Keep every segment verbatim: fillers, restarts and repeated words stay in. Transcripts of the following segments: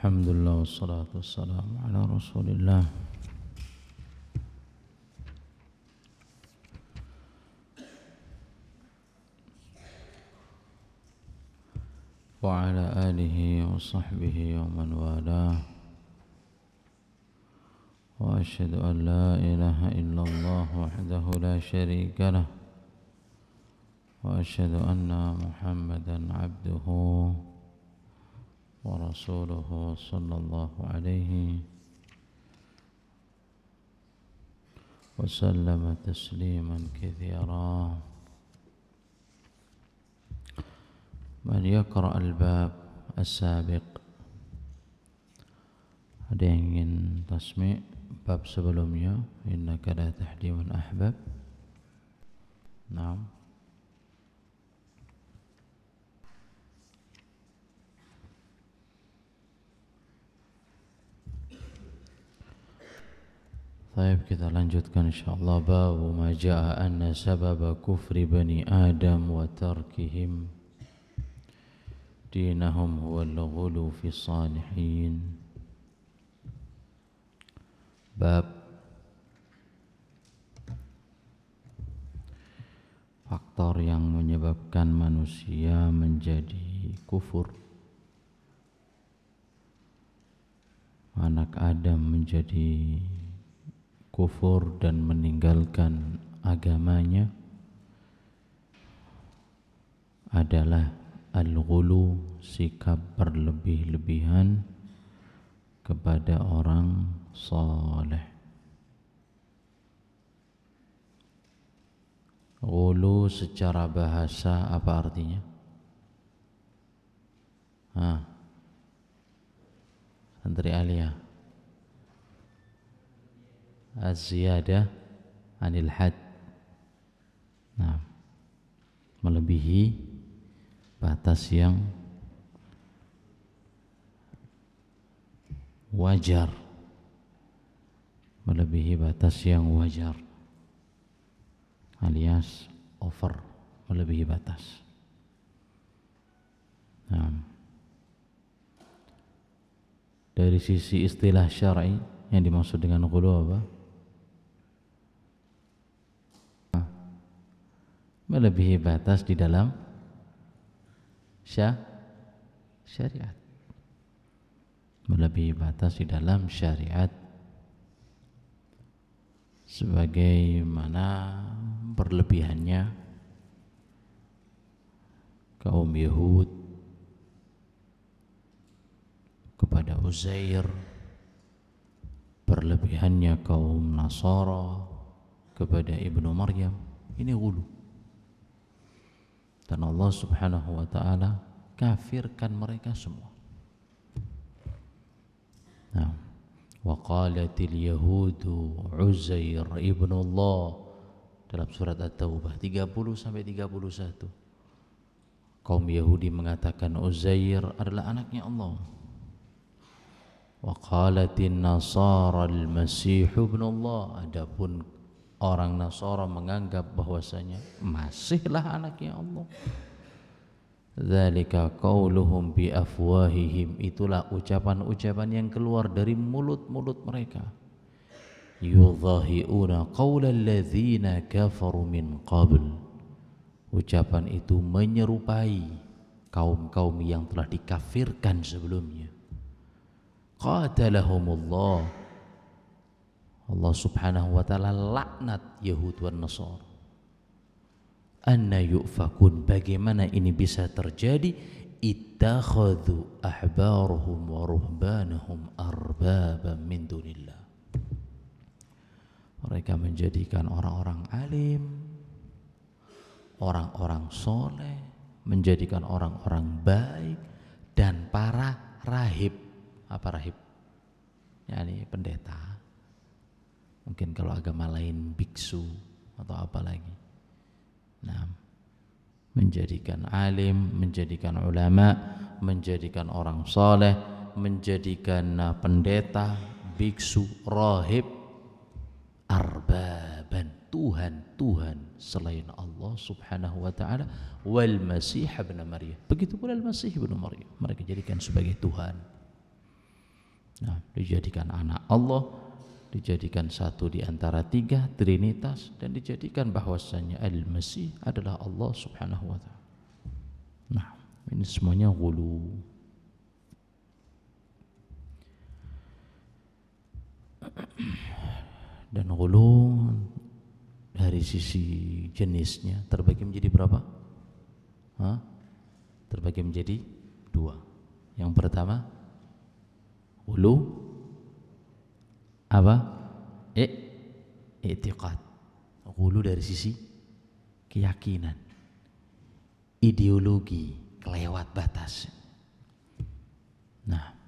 Alhamdulillah wassalatu wassalamu ala Rasulillah wa ala alihi wa sahbihi wa man walah wa asyhadu an la ilaha illallah wahdahu la syarika lah wa asyhadu anna Muhammadan abduhu wa rasuluhu sallallahu alaihi wa sallama tasliman katsira. Man yaqra al-bab as-sabiq. Ada yang ingin tasmi' bab sebelumnya, innaka la tahdi man ahbab. Naam. Baik, kita lanjutkan insyaallah. Babu ma jaa anna sababa kufri bani Adam wa tarkihim dinahum huwa al-ghulu fi salihin. Bab faktor yang menyebabkan manusia menjadi kufur, anak Adam menjadi kufur dan meninggalkan agamanya adalah al-ghulu, sikap berlebih-lebihan kepada orang saleh. Ghulu secara bahasa apa artinya? Hah? Santri Alia. Az-ziyadah anil had. Nah, melebihi batas yang wajar, melebihi batas yang wajar, alias over, melebihi batas. Nah, dari sisi istilah syar'i yang dimaksud dengan ghulu apa? Melebihi batas di dalam syah, syariat, melebihi batas di dalam syariat, sebagaimana berlebihannya kaum Yahud kepada Uzair, berlebihannya kaum Nasara kepada Ibnu Maryam. Ini ghulu. Dan Allah subhanahu wa ta'ala kafirkan mereka semua. Nah, wa qalatil yahudu Uzair ibnu Allah, dalam surat At-Taubah tiga puluh sampai tiga puluh satu. Kaum Yahudi mengatakan Uzair adalah anaknya Allah. Wa qalatin nasara al-masih ibnu Allah, adapun orang Nasara menganggap bahwasanya Masihlah anaknya Allah. Dzalika qauluhum bi afwahihim, itulah ucapan-ucapan yang keluar dari mulut-mulut mereka. Yudhahiuna qaulal ladzina kafaru min qabl, ucapan itu menyerupai kaum-kaum yang telah dikafirkan sebelumnya. Qatalahumullah, Allah subhanahu wa ta'ala laknat Yahud wa Nasara. Anna yu'fakun, bagaimana ini bisa terjadi? Ittakhadhu ahbaruhum wa ruhbanahum arbaba min dunillah, mereka menjadikan orang-orang alim, orang-orang soleh, menjadikan orang-orang baik, dan para rahib. Apa rahib? Yani pendeta. Mungkin kalau agama lain biksu atau apa lagi. Nah, menjadikan alim, menjadikan ulama, menjadikan orang saleh, menjadikan pendeta, biksu, rahib, arbaban, Tuhan-Tuhan selain Allah subhanahu wa ta'ala, wal masih ibn Maryam, begitu pula al-masih ibn Maryam, mereka jadikan sebagai Tuhan. Nah, dijadikan anak Allah, dijadikan satu di antara tiga, trinitas, dan dijadikan bahwasanya Al-Masih adalah Allah Subhanahu wa taala. Nah, ini semuanya ghulu. Dan ghulu dari sisi jenisnya terbagi menjadi berapa? Hah? Terbagi menjadi dua. Yang pertama ghulu apa? Eh, i'tiqad. Ghulu dari sisi keyakinan, ideologi, kelewat batas. Nah,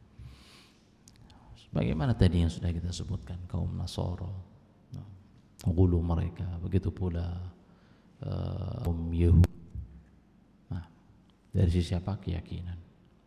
bagaimana tadi yang sudah kita sebutkan kaum Nasara, ghulu mereka, begitu pula uh, kaum Yahudi. Nah, dari sisi apa? Keyakinan.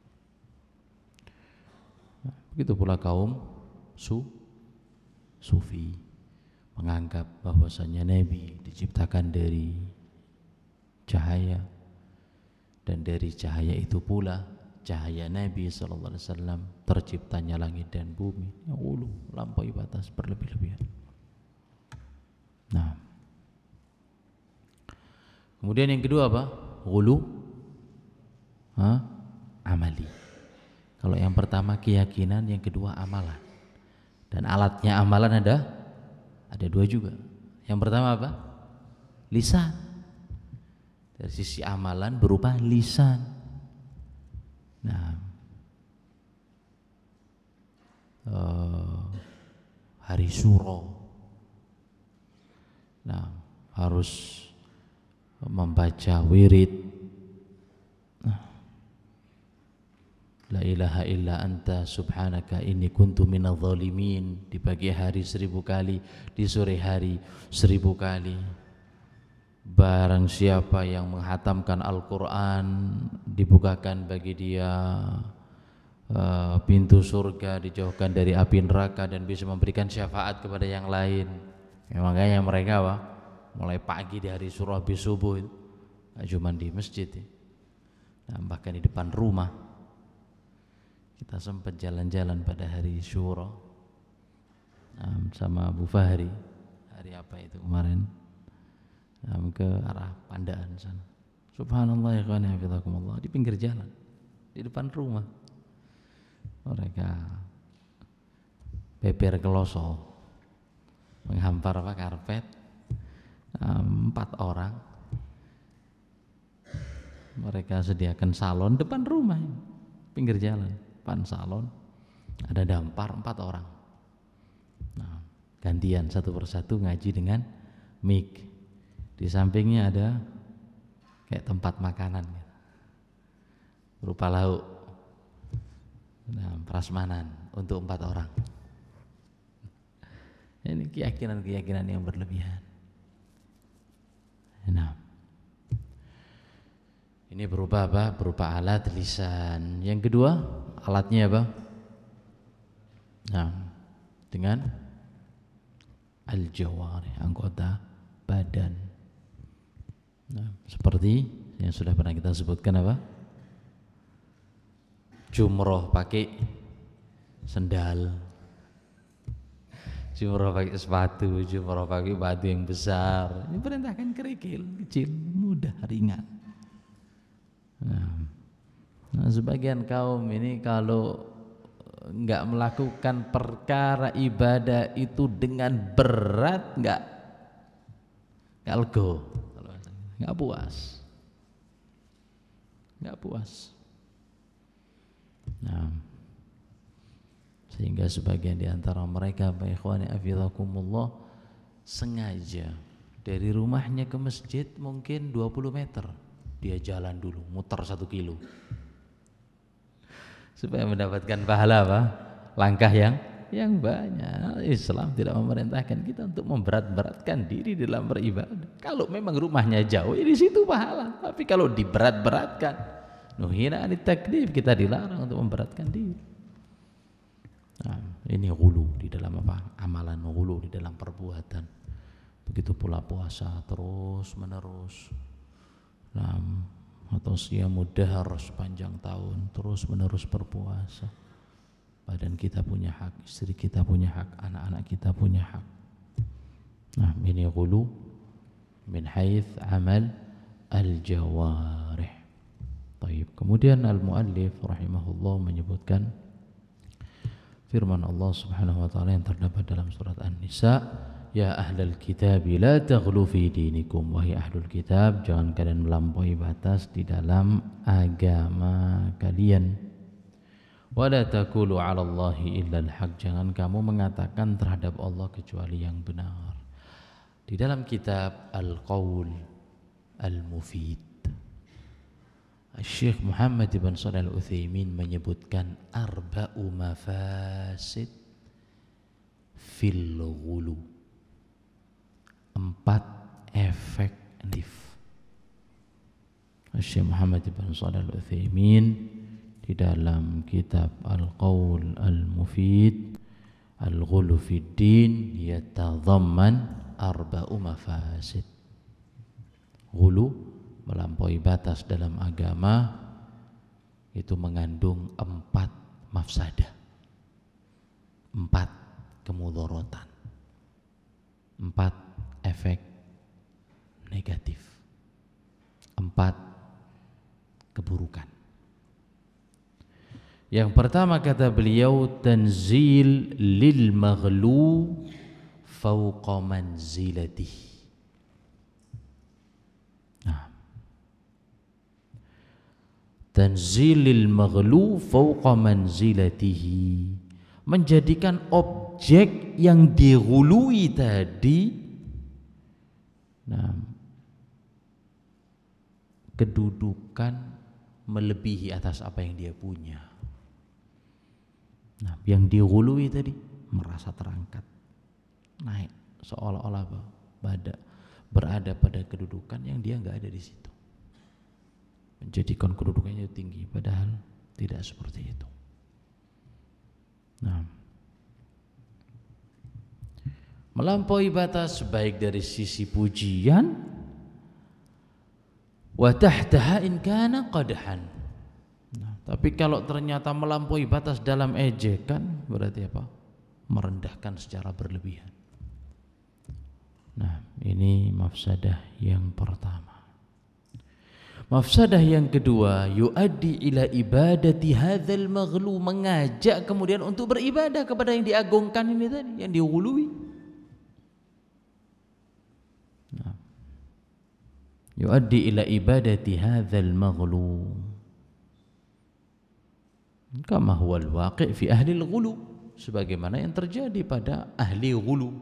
Nah, begitu pula kaum su Sufi menganggap bahwasanya Nabi diciptakan dari cahaya, dan dari cahaya itu pula cahaya Nabi sallallahu alaihi wasallam terciptanya langit dan bumi. Ya ulu, lampaui batas, berlebih-lebihan. Nah, kemudian yang kedua apa? Ghulu Hah? amali. Kalau yang pertama keyakinan, yang kedua amalan. Dan alatnya amalan ada ada dua juga. Yang pertama apa? Lisan. Dari sisi amalan berupa lisan. Nah, uh, hari Syuro, nah harus membaca wirid. La ilaha illa anta subhanaka inni kuntu minadh dhalimin, di pagi hari seribu kali, di sore hari seribu kali. Barang siapa yang menghatamkan Al-Quran, dibukakan bagi dia uh, pintu surga, dijauhkan dari api neraka, dan bisa memberikan syafaat kepada yang lain. Ya, makanya mereka apa? Mulai pagi di hari surah habis subuh itu, nah, cuma di masjid ya. Nah, bahkan di depan rumah. Kita sempat jalan-jalan pada hari Syura um, sama Abu Fahri. Hari apa itu kemarin? Um, ke arah Pandaan sana. Subhanallah ya ikhwan hafizakumullah, di pinggir jalan, di depan rumah. Mereka beber kelosol, menghampar apa karpet, um, empat orang. Mereka sediakan salon depan rumah, pinggir jalan. Depan salon ada dampar empat orang. Nah, gantian satu persatu ngaji dengan mic. Di sampingnya ada kayak tempat makanan gitu, berupa lauk, nah, prasmanan untuk empat orang. Ini keyakinan-keyakinan yang berlebihan. Nah, ini berupa apa? Berupa alat lisan. Yang kedua, alatnya apa? Nah, dengan al-jawari, anggota badan. Nah, seperti yang sudah pernah kita sebutkan apa? Jumroh pakai sendal, jumroh pakai sepatu, jumroh pakai batu yang besar. Ini perintahkan kerikil, kecil, mudah, ringan. Nah, nah, sebagian kaum ini kalau enggak melakukan perkara ibadah itu dengan berat, enggak enggak lego, enggak puas, enggak puas. Nah, sehingga sebagian di antara mereka, Pak ikhwani hafizakumullah, sengaja dari rumahnya ke masjid mungkin dua puluh meter. Dia jalan dulu, muter satu kilo supaya mendapatkan pahala apa? Langkah yang yang banyak. Islam tidak memerintahkan kita untuk memberat-beratkan diri dalam beribadah. Kalau memang rumahnya jauh, ya di situ pahala. Tapi kalau diberat-beratkan, nuhina anit taklif, kita dilarang untuk memberatkan diri. Nah, ini ghulu di dalam apa? Amalan ghulu di dalam perbuatan. Begitu pula puasa terus menerus. Nah, atau siam dahar sepanjang tahun terus menerus berpuasa, badan kita punya hak, istri kita punya hak, anak-anak kita punya hak. Nah, ini ghulu min haits amal al-jawarih. Baik. Kemudian al-muallif rahimahullah menyebutkan firman Allah Subhanahu wa taala yang terdapat dalam surat An-Nisa, ya ahlal kitab la taghlu fi dinikum, wahai ahlul kitab jangan kalian melampaui batas di dalam agama kalian. Wala taqulu 'ala Allahi illa al-haq, jangan kamu mengatakan terhadap Allah kecuali yang benar. Di dalam kitab Al-Qaul Al-Mufid, Syekh Muhammad bin Shalih Al-Utsaimin menyebutkan arba'u mafasid fil ghulu, empat efek negatif. Syekh Muhammad bin Shalih Al-Utsaimin di dalam kitab Al-Qaul Al-Mufid, Al-Ghulu fid din yatadhamman arba'u mafasid. Ghulu, melampaui batas dalam agama, itu mengandung empat mafsadah, empat kemudharatan, empat efek negatif, empat keburukan. Yang pertama kata beliau, tanzil lil maghlu fawqa manzilatih. Nah, tanzilil maghlu fawqa manzilatihi, menjadikan objek yang dighului tadi, nah, kedudukan melebihi atas apa yang dia punya. Nah, yang dighului tadi merasa terangkat, naik, seolah-olah pada berada pada kedudukan yang dia nggak ada di situ, menjadikan kedudukannya tinggi, padahal tidak seperti itu. Nah, melampaui batas baik dari sisi pujian, wa tahtaha in kana qadhan. Nah, tapi kalau ternyata melampaui batas dalam ejekan, berarti apa? Merendahkan secara berlebihan. Nah, ini mafsadah yang pertama. Mafsadah yang kedua, yuaddi ila ibadati hadzal maghlu, mengajak kemudian untuk beribadah kepada yang diagungkan ini tadi, yang dighului. Nah, yuaddi ila ibadati hadzal maghlu kama huwa al-waqi' fi ahli al-ghulu, sebagaimana yang terjadi pada ahli ghulu.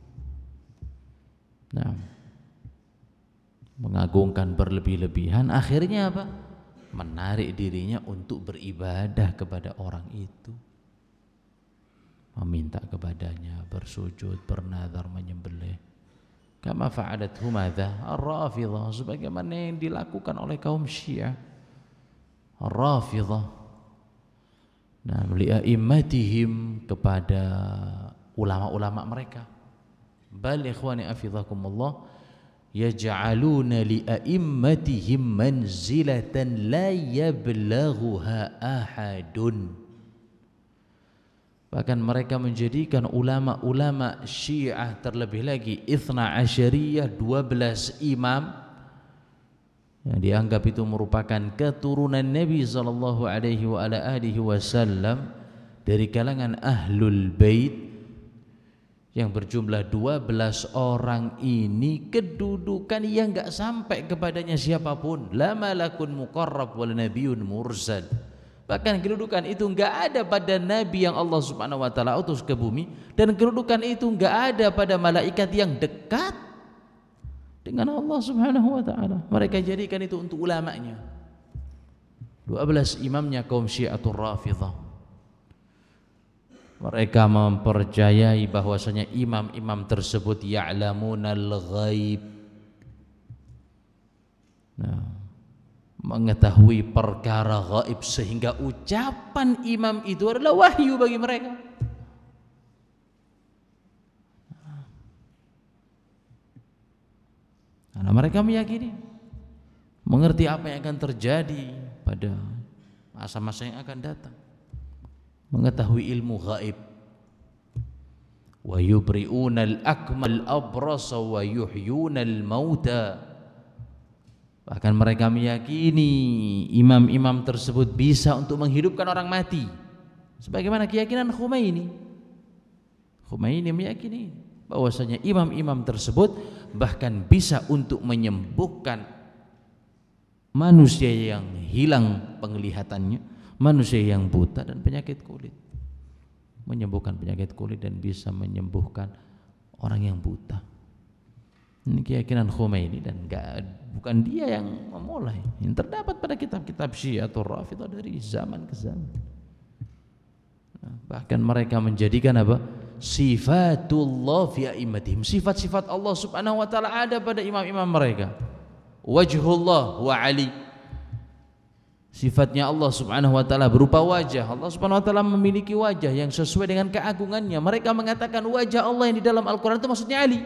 Nah, mengagungkan berlebih-lebihan, akhirnya apa? Menarik dirinya untuk beribadah kepada orang itu, meminta kepadanya, bersujud, bernazar, menyembelih. Kama fa'alathu madza ar-Rafidhah, sebagaimana yang dilakukan oleh kaum Syiah ar-Rafidhah. Nah, li'a'immatihim, kepada ulama-ulama mereka. Bal ikhwani afidhakumullah, yaj'aluna li'a'immatihim manzilatan la yablaghuha ahadun. Bahkan mereka menjadikan ulama-ulama Syiah, terlebih lagi Ithna Asyariyah, dua belas imam yang dianggap itu merupakan keturunan Nabi sallallahu alaihi wa ala alihi wasallam dari kalangan Ahlul Bait, yang berjumlah dua belas orang ini kedudukan yang enggak sampai kepadanya siapapun, la malakun muqarrab wal nabiyyun mursal. Bahkan kedudukan itu enggak ada pada nabi yang Allah Subhanahu wa taala utus ke bumi, dan kedudukan itu enggak ada pada malaikat yang dekat dengan Allah Subhanahu wa taala. Mereka jadikan itu untuk ulamanya. dua belas imamnya kaum Syi'atul Rafidhah. Mereka mempercayai bahwasanya imam-imam tersebut ya'lamunal ghaib. Nah, mengetahui perkara gaib, sehingga ucapan imam itu adalah wahyu bagi mereka. Karena mereka meyakini, mengerti apa yang akan terjadi pada masa-masa yang akan datang. mengetahui ilmu gaib. Wa yubri'unal akmal abrasa wa yuhyunal mauta. Bahkan mereka meyakini imam-imam tersebut bisa untuk menghidupkan orang mati, sebagaimana keyakinan Khomeini. Khomeini meyakini bahwasanya imam-imam tersebut bahkan bisa untuk menyembuhkan manusia yang hilang penglihatannya, manusia yang buta dan penyakit kulit, menyembuhkan penyakit kulit dan bisa menyembuhkan orang yang buta. Ini keyakinan Khomeini dan enggak, bukan dia yang memulai. Yang terdapat pada kitab-kitab Syiah atau Rafidhah dari zaman ke zaman. Nah, bahkan mereka menjadikan apa? Sifatullah fi a'immatihim. Sifat-sifat Allah Subhanahu wa taala ada pada imam-imam mereka. Wajhullah wa Ali. Sifatnya Allah Subhanahu wa taala berupa wajah. Allah Subhanahu wa taala memiliki wajah yang sesuai dengan keagungannya. Mereka mengatakan wajah Allah yang di dalam Al-Qur'an itu maksudnya Ali.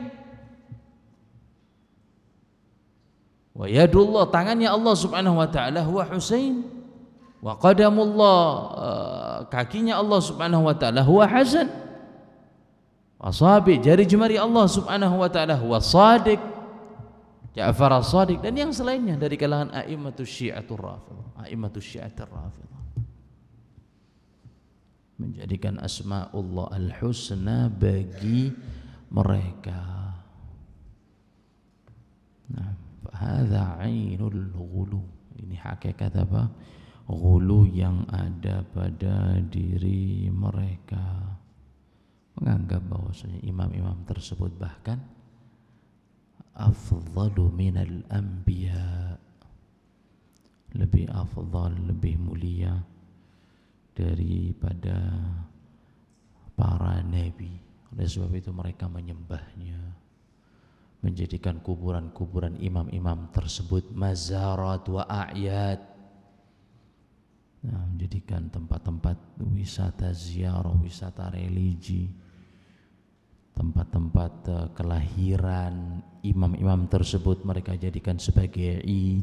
Wa yadullah, tangannya Allah Subhanahu wa taala huwa Husain. Wa qadamullah, kakinya Allah Subhanahu wa taala huwa Hasan. Wa sabi, jari jemari Allah Subhanahu wa taala huwa Shadiq, Ja'far as-Shadiq, dan yang selainnya dari kalangan a'immatus Syi'atur Rafidhah, a'immatus Syi'atur Rafidhah. Menjadikan asma'ullah al-husna bagi mereka. Nah, hadza 'ainul ghulu. Ini hakikat apa? Ghulu yang ada pada diri mereka. Menganggap bahwasanya imam-imam tersebut bahkan afdalu minal anbiya, lebih afdal, lebih mulia daripada para nabi. Oleh sebab itu mereka menyembahnya, menjadikan kuburan-kuburan imam-imam tersebut mazarat wa a'yad. Nah, menjadikan tempat-tempat wisata ziarah, wisata religi, tempat-tempat uh, kelahiran imam-imam tersebut mereka jadikan sebagai Id,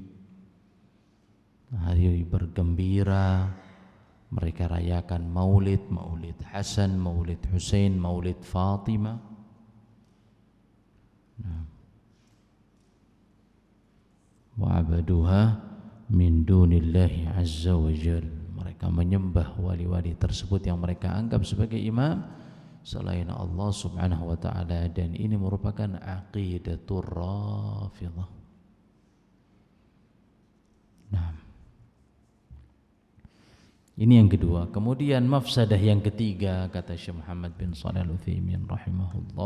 hari bergembira. Mereka rayakan maulid, maulid Hasan, maulid Husain, maulid Fatimah. Nah, wa'abaduha min dunillahi azza wa jal. Mereka menyembah wali-wali tersebut yang mereka anggap sebagai imam selain Allah Subhanahu wa taala, dan ini merupakan aqidatur Rafidhah. Nah, ini yang kedua. Kemudian mafsadah yang ketiga, kata Syekh Muhammad bin Shalih Al-Utsaimin rahimahullah,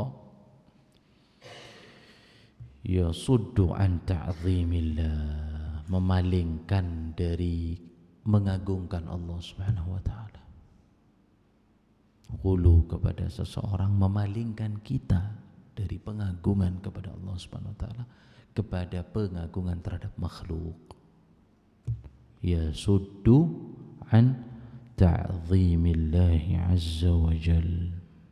yasuddu an ta'zimillah, memalingkan dari mengagungkan Allah Subhanahu wa taala. Ghulu kepada seseorang memalingkan kita dari pengagungan kepada Allah Subhanahu wa taala kepada pengagungan terhadap makhluk. Yasuddu an ta'zimillahi azza wa jal.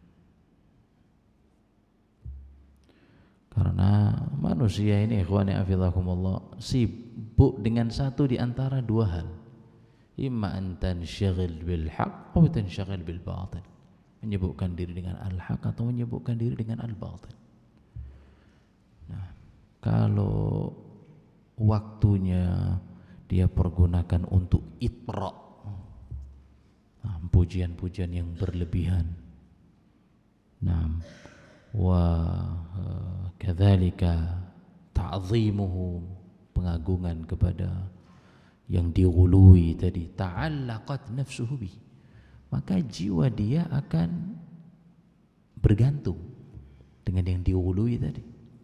Karena manusia ini, ikhwani afillakumullah, sibuk dengan satu di antara dua hal. Imma an tansyagil bil haqq atau tansyagil bil batil. Menyibukkan diri dengan al-haq atau menyibukkan diri dengan al-batil. Nah, kalau waktunya dia pergunakan untuk itra, nah, pujian-pujian yang berlebihan. Nah, wa kadzalika ta'zimuhu, pengagungan kepada yang dighului tadi, ta'allaqat nafsuhu bi, maka jiwa dia akan bergantung dengan yang dighului tadi.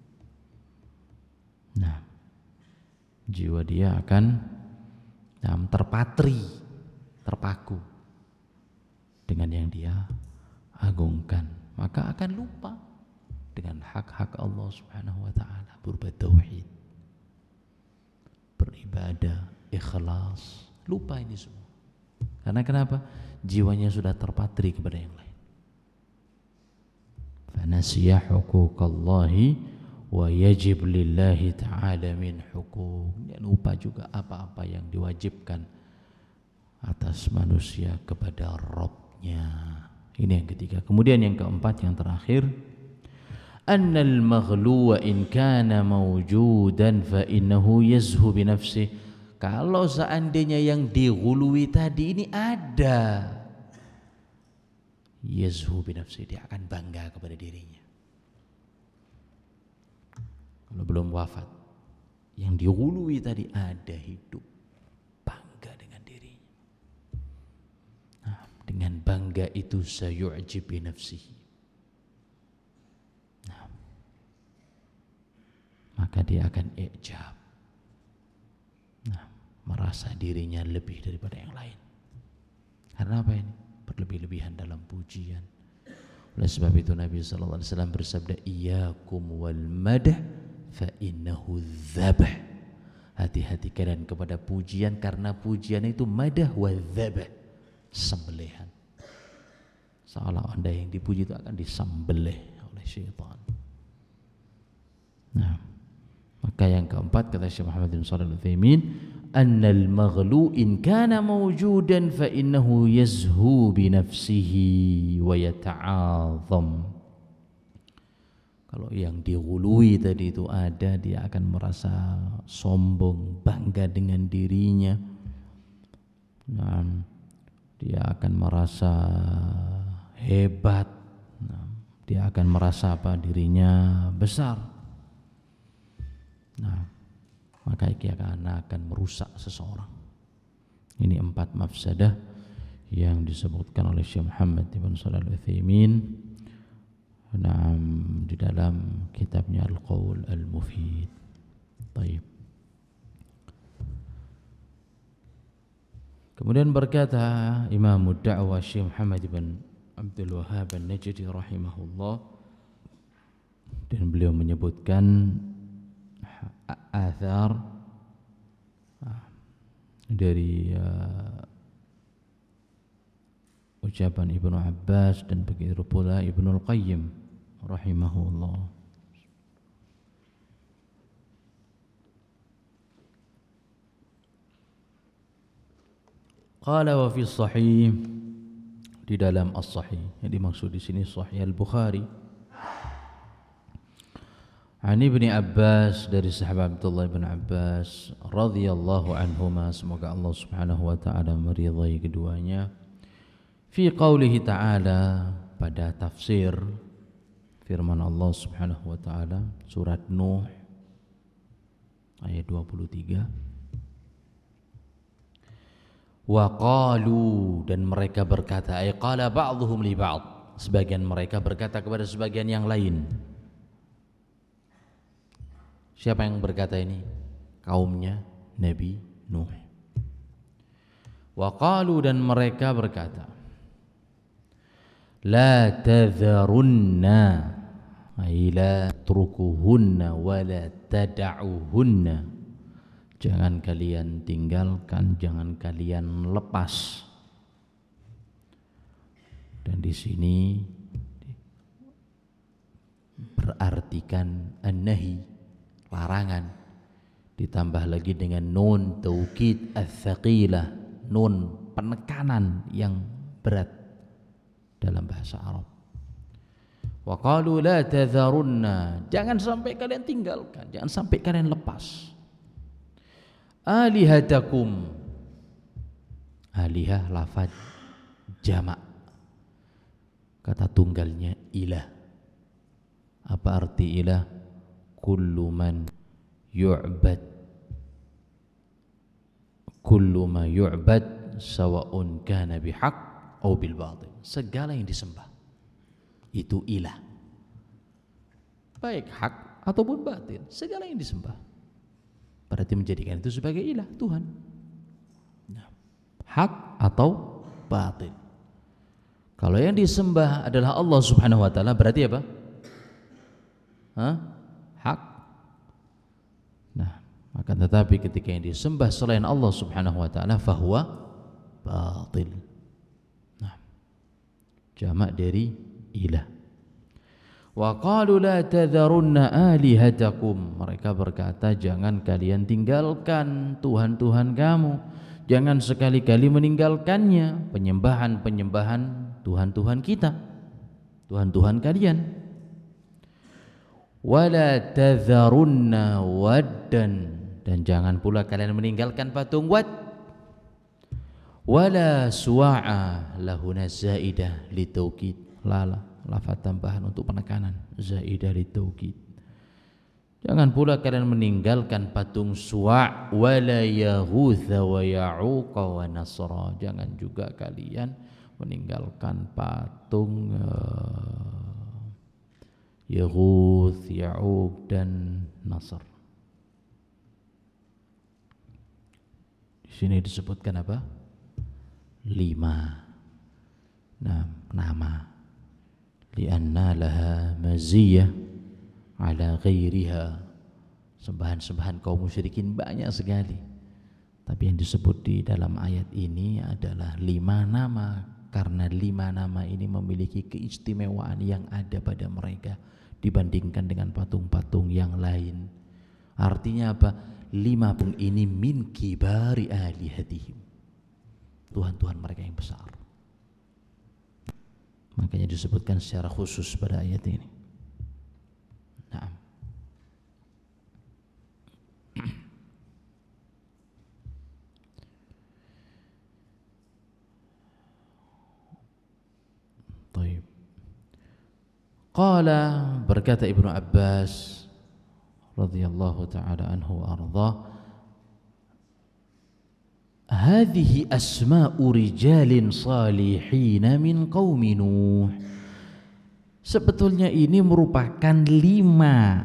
Nah, jiwa dia akan nah, terpatri, terpaku dengan yang dia agungkan, maka akan lupa dengan hak-hak Allah Subhanahu wa taala, berbuat tauhid, beribadah, ikhlas, lupa ini semua. Karena kenapa? Jiwanya sudah terpatri kepada yang lain. Fanasiya huquqallahi wa yajib lillahi ta'ala min huquq. Dia lupa juga apa-apa yang diwajibkan atas manusia kepada Rabb Allahnya. Ini yang ketiga. Kemudian yang keempat, yang terakhir, annal maghluwa in kana mawjudan fa innahu yazhu bi nafsihi. Kalau seandainya yang dighului tadi ini ada, yazhu bi nafsihi, dia akan bangga kepada dirinya. Kalau belum wafat, yang dighului tadi ada hidup, bangga dengan dirinya. Nah, dengan bangga itu sayu'jib bi nafsihi. Nah, maka dia akan i'jab. Nah, merasa dirinya lebih daripada yang lain. Karena apa ini? Berlebih-lebihan dalam pujian. Oleh sebab itu Nabi sallallahu alaihi wasallam bersabda, iyyakum wal madah fa innahu dzabh. Hati-hati kalian kepada pujian, karena pujian itu madah wa dzabh, sembelihan. Seolah Anda yang dipuji itu akan disembelih oleh syaitan. Nah, maka yang keempat kata Syekh Muhammad bin Shalih Al-Utsaimin, annal maghlu in kana mawjudan fa innahu yazhu bi nafsihi wa yata'azam. Kalau yang dighului tadi itu ada, dia akan merasa sombong, bangga dengan dirinya. Nah, dia akan merasa hebat. Nah, dia akan merasa apa? Dirinya besar. Nah, maka ia akan merusak seseorang. Ini empat mafsadah yang disebutkan oleh Syekh Muhammad bin Shalih Al-Utsaimin nah, di dalam kitabnya Al-Qaul Al-Mufid. Baik. Kemudian berkata Imam Da'wah Syekh Muhammad bin Abdul Wahhab An-Najdi rahimahullah, dan beliau menyebutkan athar dari uh, ucapan Ibnu Abbas dan begitu pula Ibnul Qayyim rahimahullah. Qala wa fi sahih, di dalam as-sahih, yang dimaksud di sini Sahih Al-Bukhari, Ani Ibni Abbas, dari sahabat Abdullah bin Abbas radhiyallahu anhuma, semoga Allah Subhanahu wa taala meridhai keduanya, fi qaulihi ta'ala, pada tafsir firman Allah Subhanahu wa taala surat Nuh ayat dua puluh tiga. Wa qalu, dan mereka berkata, ay qala ba'dhum li ba'd, sebagian mereka berkata kepada sebagian yang lain. Siapa yang berkata ini? Kaumnya Nabi Nuh. Wa qalu, dan mereka berkata, la tadharunna, ay la trukuhunna wa la tada'uhunna, jangan kalian tinggalkan, jangan kalian lepas. Dan di sini berartikan an-nahi, larangan, ditambah lagi dengan nun taukid ats-tsaqilah, nun penekanan yang berat dalam bahasa Arab. Wa qalu la tadharunna, jangan sampai kalian tinggalkan, jangan sampai kalian lepas. Alihatakum, alihah lafaz jamak, kata tunggalnya ilah. Apa arti ilah? Kullu man yu'bad, kullu ma yu'bad sawa'un kana bihaq atau bil batil, segala yang disembah itu ilah, baik hak ataupun batil, segala yang disembah, berarti menjadikan itu sebagai ilah, Tuhan. Nah, hak atau batil. Kalau yang disembah adalah Allah Subhanahu wa taala, berarti apa? Hah? Hak. Nah, maka tetapi ketika yang disembah selain Allah Subhanahu wa taala, fahuwa batil. Nah, jamak dari ilah. Wa qalu la tadharunna alihatakum, mereka berkata, jangan kalian tinggalkan Tuhan-Tuhan kamu, jangan sekali-kali meninggalkannya, penyembahan-penyembahan Tuhan-Tuhan kita, Tuhan-Tuhan kalian. Wala tadharunna waddan, dan jangan pula kalian meninggalkan patung Wad. Wala suwa'a, lahuna zaidah litaukid, lala lafaz tambahan untuk penekanan, zaidah litaukid. Jangan pula kalian meninggalkan patung Suwa' wala Yaghutsa wa Ya'uqa wa Nasra. Jangan juga kalian meninggalkan patung uh, Yaghuts, Ya'uq dan Nasr. Di sini disebutkan apa? Lima. Nah, nama. Lianna laha maziyah ala ghairiha. Sembahan-sembahan kaum musyrikin banyak sekali, tapi yang disebut di dalam ayat ini adalah lima nama, karena lima nama ini memiliki keistimewaan yang ada pada mereka dibandingkan dengan patung-patung yang lain. Artinya apa? Lima pun ini min kibari alihatihim, Tuhan-Tuhan mereka yang besar. Makanya disebutkan secara khusus pada ayat ini. Nah, Taib. Qala, berkata Ibnu Abbas radhiyallahu ta'ala anhu wa ardhah, hadhihi asma'u rijalin salihin min qaumi Nuh. Sebetulnya ini merupakan lima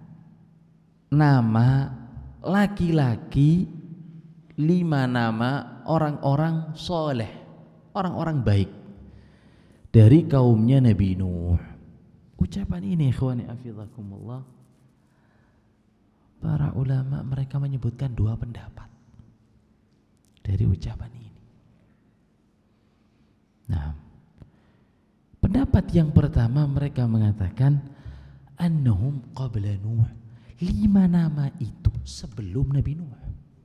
nama laki-laki, lima nama orang-orang soleh, orang-orang baik dari kaumnya Nabi Nuh. Ucapan ini ikhwani afizakumullah, para ulama mereka menyebutkan dua pendapat dari ucapan ini. Nah, pendapat yang pertama mereka mengatakan annahum qabla Nuh, lima nama itu sebelum Nabi Nuh.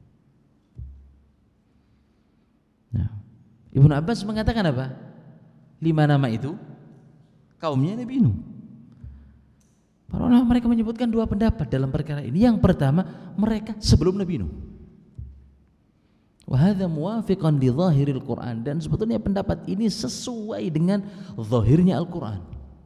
Nah, Ibnu Abbas mengatakan apa? Lima nama itu kaumnya Nabi Nuh. Para ulama mereka menyebutkan dua pendapat dalam perkara ini. Yang pertama, mereka sebelum Nabi Nuh. Wa hadza muwafiqan li zahiril Qur'an, dan sebetulnya pendapat ini sesuai dengan zahirnya Al-Qur'an.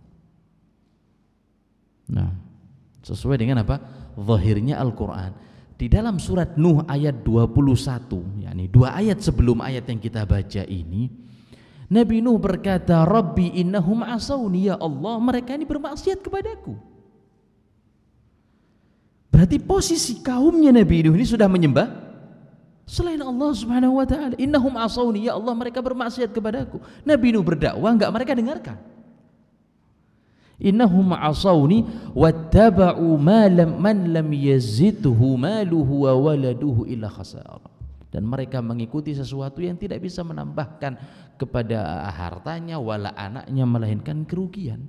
Nah, sesuai dengan apa? Zahirnya Al-Qur'an. Di dalam surat Nuh ayat dua puluh satu, yakni dua ayat sebelum ayat yang kita baca ini, Nabi Nuh berkata, Rabbi innahum asawni, ya Allah, mereka ini bermaksiat kepadaku. Berarti posisi kaumnya Nabi Nuh ini sudah menyembah selain Allah Subhanahu wa taala. Innahum asawni, ya Allah, mereka bermaksiat kepadaku. Nabi Nuh berdakwah, enggak mereka dengarkan. Innahum asawni wattaba'u ma lam man lam yazidhu maluhu wa waladuhu illa khasara. Dan mereka mengikuti sesuatu yang tidak bisa menambahkan kepada hartanya wala anaknya, melainkan kerugian.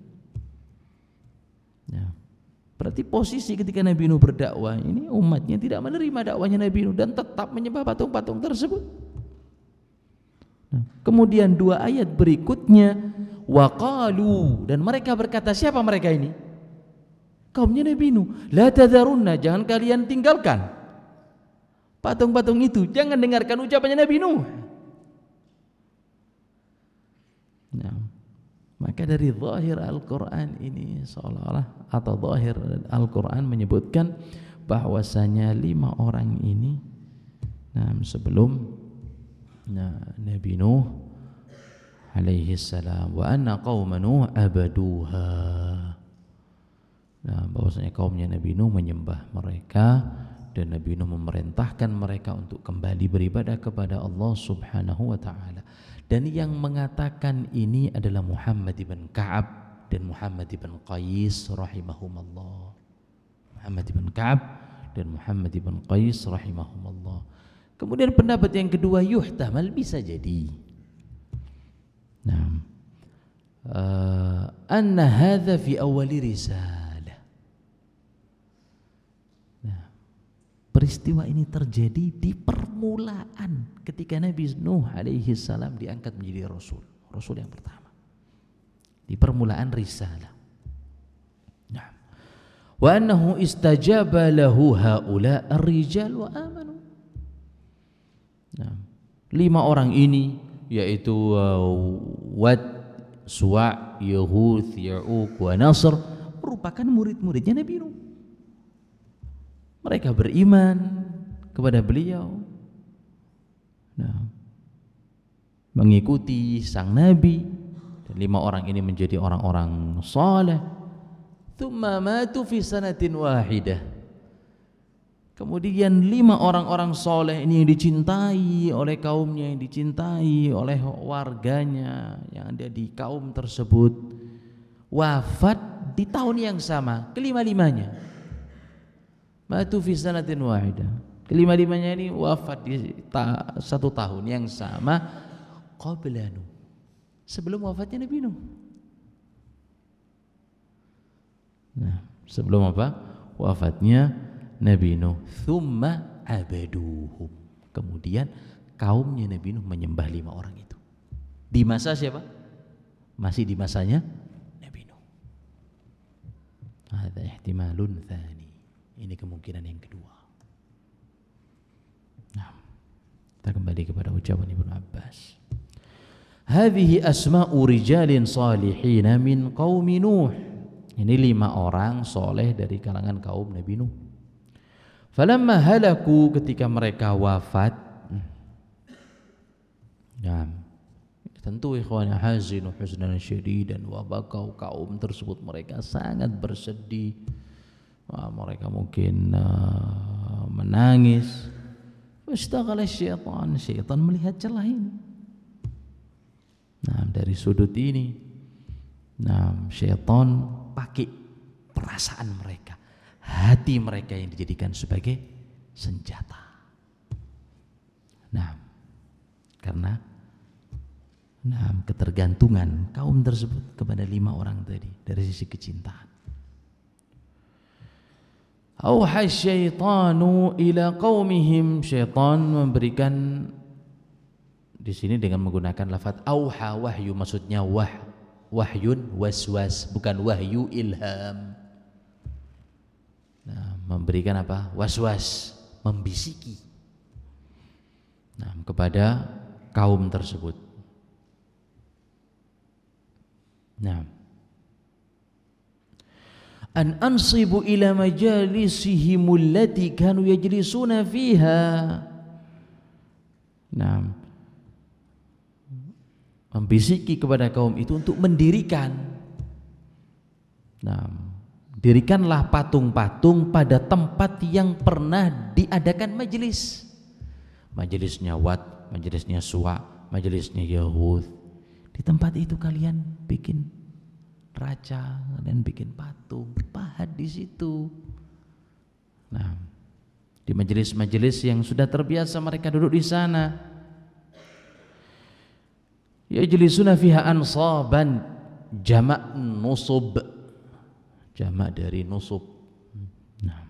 Ya. Berarti posisi ketika Nabi Nuh berdakwah ini, umatnya tidak menerima dakwahnya Nabi Nuh dan tetap menyembah patung-patung tersebut. Nah, kemudian dua ayat berikutnya, waqalu, dan mereka berkata, siapa mereka ini? Kaumnya Nabi Nuh. La tadharunna, jangan kalian tinggalkan patung-patung itu, jangan dengarkan ucapannya Nabi Nuh. Nah, maka dari zahir Al-Quran ini seolah-olah, atau zahir Al-Quran menyebutkan bahwasanya lima orang ini, nah, sebelum nah, Nabi Nuh alaihi salam, wa anna qauma Nuh abaduha, nah, bahwasanya kaumnya Nabi Nuh menyembah mereka, dan Nabi Nuh memerintahkan mereka untuk kembali beribadah kepada Allah Subhanahu wa ta'ala. Dan yang mengatakan ini adalah Muhammad ibn Ka'ab dan Muhammad ibn Qais rahimahumallah. Muhammad ibn Ka'ab dan Muhammad ibn Qais rahimahumallah. Kemudian pendapat yang kedua, yuhtamal, bisa jadi, nah, uh, anna hadza fi awwali risalah. Nah, peristiwa ini terjadi di permulaan ketika Nabi Nuh alaihi salam diangkat menjadi rasul, rasul yang pertama. di permulaan risalah. Nah, wa annahu istajaba lahu haula ar-rijal wa amanu. Nah, lima orang ini yaitu uh, Wad, Suwa', Yahuth, Ya'uq wa Nasr merupakan murid-muridnya Nabi Nuh. Mereka beriman kepada beliau, nah, mengikuti sang Nabi, dan lima orang ini menjadi orang-orang saleh. Tsumma matu fi sanatin wahidah. Kemudian lima orang-orang soleh ini yang dicintai oleh kaumnya, yang dicintai oleh warganya yang ada di kaum tersebut, wafat di tahun yang sama, kelima-limanya. Matu fi sanatin wahidah. Kelima-limanya ini wafat di ta satu tahun yang sama, qabla Nuh, sebelum wafatnya Nabi Nuh. Nah, sebelum apa? Wafatnya Nabi Nuh. Thumma abaduhum. Kemudian kaumnya Nabi Nuh menyembah lima orang itu. Di masa siapa? Masih di masanya Nabi Nuh. Hadza ihtimalun tsani. Ini kemungkinan yang kedua. Nah, kita kembali kepada ucapan Ibnu Abbas. Hadhihi asma'u rijalin salihin min qaumi Nuh. Ini lima orang soleh dari kalangan kaum Nabi Nuh. Falamma halaku, ketika mereka wafat, ya, tentu ikhwan hazinu huznan syadidan wa bakau, kaum tersebut mereka sangat bersedih. Wah, mereka mungkin uh, menangis. Wastaghala syaitan, syaitan melihat celah ini. Nah, dari sudut ini, nah, syaitan pakai perasaan mereka, hati mereka yang dijadikan sebagai senjata. Nah, karena nah, ketergantungan kaum tersebut kepada lima orang tadi dari sisi kecintaan. Auha syaitanu ila qaumihim, syaitan memberikan di sini dengan menggunakan lafaz auha, wahyu, maksudnya wah, wahyun waswas, bukan wahyu ilham. Nah, memberikan apa? Waswas, membisiki. Nah, kepada kaum tersebut. Nah, an ansibu ila majalisihim allati kanu yajlisuna fiha. Nah, membisiki kepada kaum itu untuk mendirikan. Nah, dirikanlah patung-patung pada tempat yang pernah diadakan majelis. Majelisnya Wad, majelisnya Suwa', majelisnya Yahuth. Di tempat itu kalian bikin raca, kalian bikin patung, pahat di situ. Nah, di majelis-majelis yang sudah terbiasa mereka duduk di sana. Yajlisuna fiha ansaban, jamak nusub, jamak dari nusub. Nah,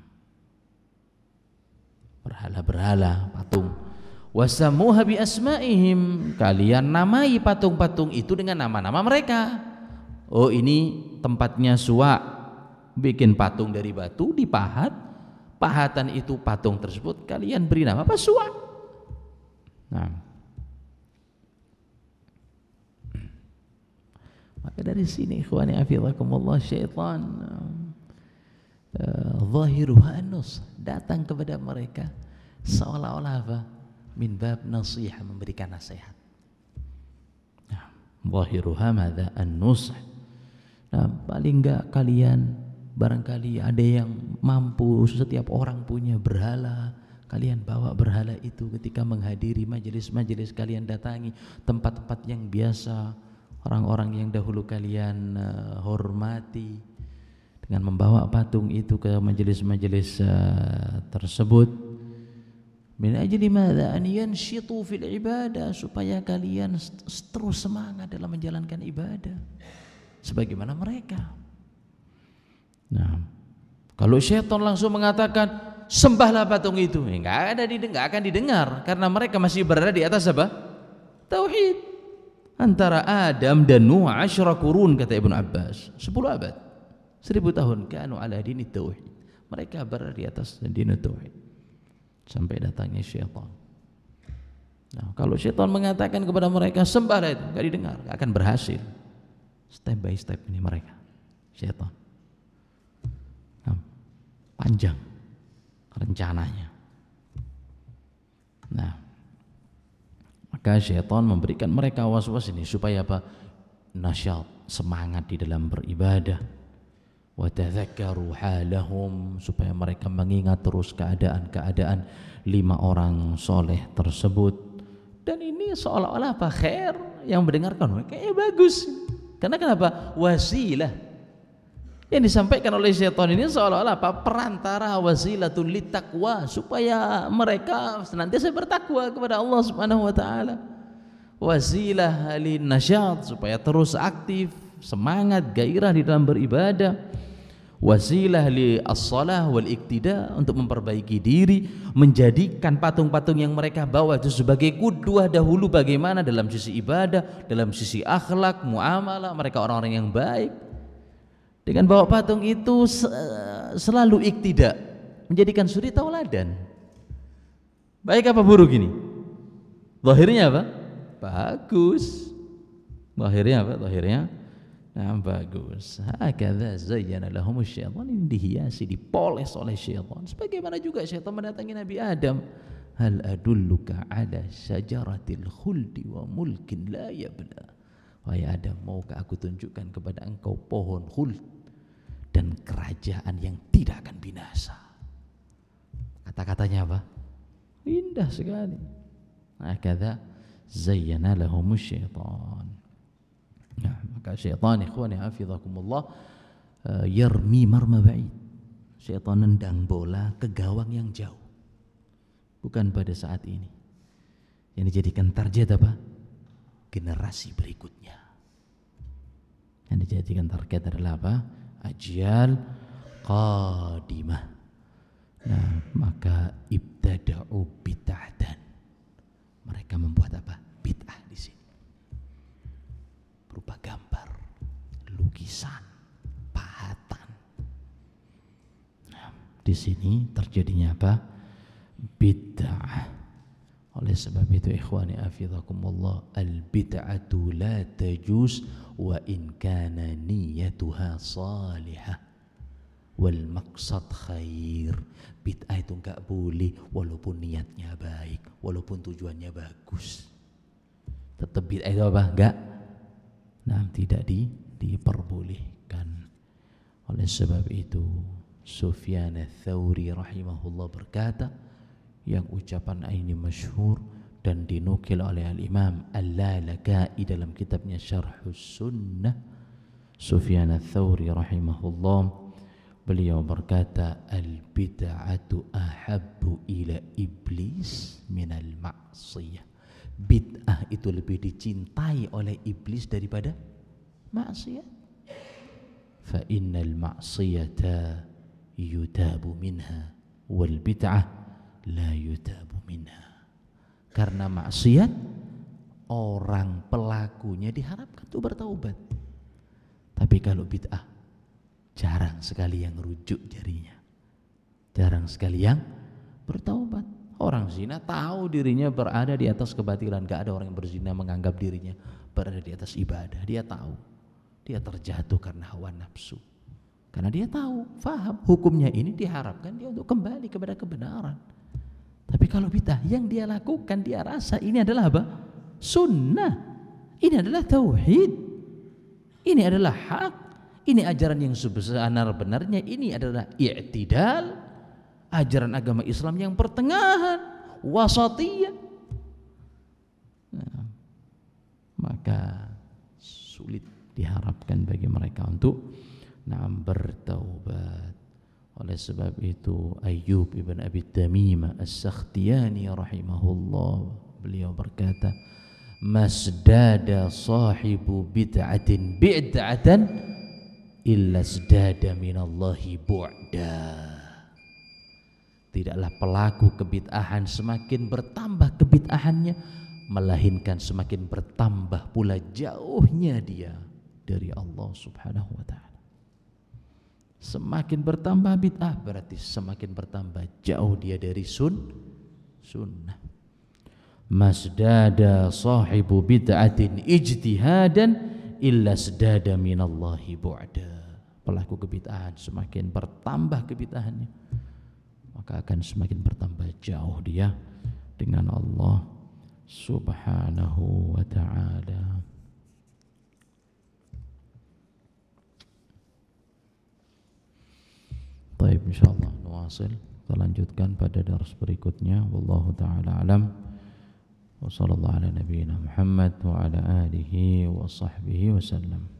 berhala-berhala, patung. Wasamuha bi asma'ihim, kalian namai patung-patung itu dengan nama-nama mereka. Oh, ini tempatnya Suwa', bikin patung dari batu, dipahat, pahatan itu patung tersebut kalian beri nama apa? Suwa'. Nah, maka dari sini ikhwani afizakumullah, syaitan uh, zahiruha an-nus, datang kepada mereka seolah-olah apa? Min bab nasihah, memberikan nasihat. Nah, zahiruha madza an-nus. Nah, paling enggak kalian barangkali ada yang mampu, setiap orang punya berhala, kalian bawa berhala itu ketika menghadiri majelis-majelis, kalian datangi tempat-tempat yang biasa orang-orang yang dahulu kalian uh, hormati, dengan membawa patung itu ke majelis-majelis uh, tersebut. Min ajli madza an yanshitu fil ibadah, supaya kalian terus semangat dalam menjalankan ibadah sebagaimana mereka. Nah, kalau syaitan langsung mengatakan sembahlah patung itu, enggak ada didengar, akan didengar, karena mereka masih berada di atas apa? Tauhid. antara Adam dan Nuh asyra qurun, kata Ibnu Abbas, sepuluh abad, seribu tahun. Kanu ala dini tauhid, mereka berada di atas dini tauhid sampai datangnya syaitan. Nah, kalau syaitan mengatakan kepada mereka sembahlah itu, enggak didengar, enggak akan berhasil. Step by step ini mereka syaitan. Nah, panjang rencananya. Nah, maka syaitan memberikan mereka was-was ini supaya apa? Nasyat, semangat di dalam beribadah. Wa tadzakkaru halahum, supaya mereka mengingat terus keadaan-keadaan lima orang soleh tersebut. Dan ini seolah-olah apa? Khair, yang mendengarkan kayaknya bagus. Karena kenapa? Wasilah. Yang disampaikan oleh syaitan ini seolah-olah apa? Perantara wasilatul littaqwa, supaya mereka senantiasa bertakwa kepada Allah Subhanahu wa taala. Wasilah lin nasyat, supaya terus aktif, semangat, gairah di dalam beribadah. Wasilah li as-salah wal iktida, untuk memperbaiki diri, menjadikan patung-patung yang mereka bawa itu sebagai qudwah dahulu, bagaimana dalam sisi ibadah, dalam sisi akhlak, muamalah, mereka orang-orang yang baik. Dengan bawa patung itu selalu iktida, menjadikan suri tauladan. Baik apa buruk ini? Zahirnya apa? Bagus. Zahirnya apa? Zahirnya nah, bagus. Hakadza zayyana lahum syaitan, ini dihiasi, dipoles oleh syaitan. Sebagaimana juga syaitan mendatangi Nabi Adam. Hal adulluka ala syajaratil khuldi wa mulkin la yabla. Wahai Adam, maukah aku tunjukkan kepada engkau pohon khuld dan kerajaan yang tidak akan binasa. Kata-katanya apa? Indah sekali. Hakadza zayyana lahum syaitan. Nah, maka syaitan, ikhwani hafizakumullah, uh, yarmi marma ba'id. Syaitan nendang bola ke gawang yang jauh. Bukan pada saat ini. Yang dijadikan target apa? Generasi berikutnya. Yang dijadikan target adalah apa? Ajyal qadimah. Nah, maka ibtada'u bid'atan. Mereka membuat apa? Bid'ah di sini. Berupa gambar, lukisan, pahatan. Nah, di sini terjadinya apa? Bid'ah. Oleh sebab itu ikhwani hafizakumullah, al bid'atu la tajuz wa in kana niyyatuha salihah wal maqsad khair. Bid'ah itu enggak boleh walaupun niatnya baik, walaupun tujuannya bagus. Tetap bid'ah itu apa? Enggak. Nah, tidak di, diperbolehkan. Oleh sebab itu Sufyan ats-Tsauri rahimahullah berkata, yang ucapan ini masyhur dan dinukil oleh al-Imam Al-Lalaka'i dalam kitabnya Syarhus Sunnah. Sufyan ats-Tsauri rahimahullah, beliau berkata, al-bid'atu ahabbu ila iblis minal ma'siyah. Bid'ah itu lebih dicintai oleh iblis daripada maksiat. Fa innal ma'siyata yutabu minha wal bid'ah la yutabu minha. Karena maksiat orang pelakunya diharapkan untuk bertaubat. Tapi kalau bid'ah jarang sekali yang rujuk jarinya. Jarang sekali yang bertaubat. Orang zina tahu dirinya berada di atas kebatilan. Gak ada orang yang berzina menganggap dirinya berada di atas ibadah. Dia tahu dia terjatuh karena hawa nafsu. Karena dia tahu, faham hukumnya ini, diharapkan dia untuk kembali kepada kebenaran. Tapi kalau bid'ah yang dia lakukan, dia rasa ini adalah apa? Sunnah. Ini adalah tauhid. Ini adalah hak. Ini ajaran yang sebenar-benarnya. Ini adalah i'tidal. Ajaran agama Islam yang pertengahan, wasatiyah. Nah, maka sulit diharapkan bagi mereka untuk nah, bertaubat. Oleh sebab itu Ayyub ibn Abi Tamimah As-Sakhtiyani rahimahullah, beliau berkata, masdada sahibu bid'atin bid'atan illa zdada minallahi bu'da. Tidaklah pelaku kebid'ahan semakin bertambah kebid'ahannya, melainkan semakin bertambah pula jauhnya dia dari Allah Subhanahu wa taala. Semakin bertambah bid'ah berarti semakin bertambah jauh dia dari sun sunnah. Masdada sahibu bid'atin ijtihadan illa sedada minallahi bu'da. Pelaku kebid'ahan semakin bertambah kebid'ahannya, maka akan semakin bertambah jauh dia dengan Allah Subhanahu wa ta'ala. Baik, insyaallah nuwasil, kita lanjutkan pada dars berikutnya. Wallahu ta'ala alam. Wa sallallahu ala nabiyyina Muhammad wa ala alihi wa sahbihi wasallam.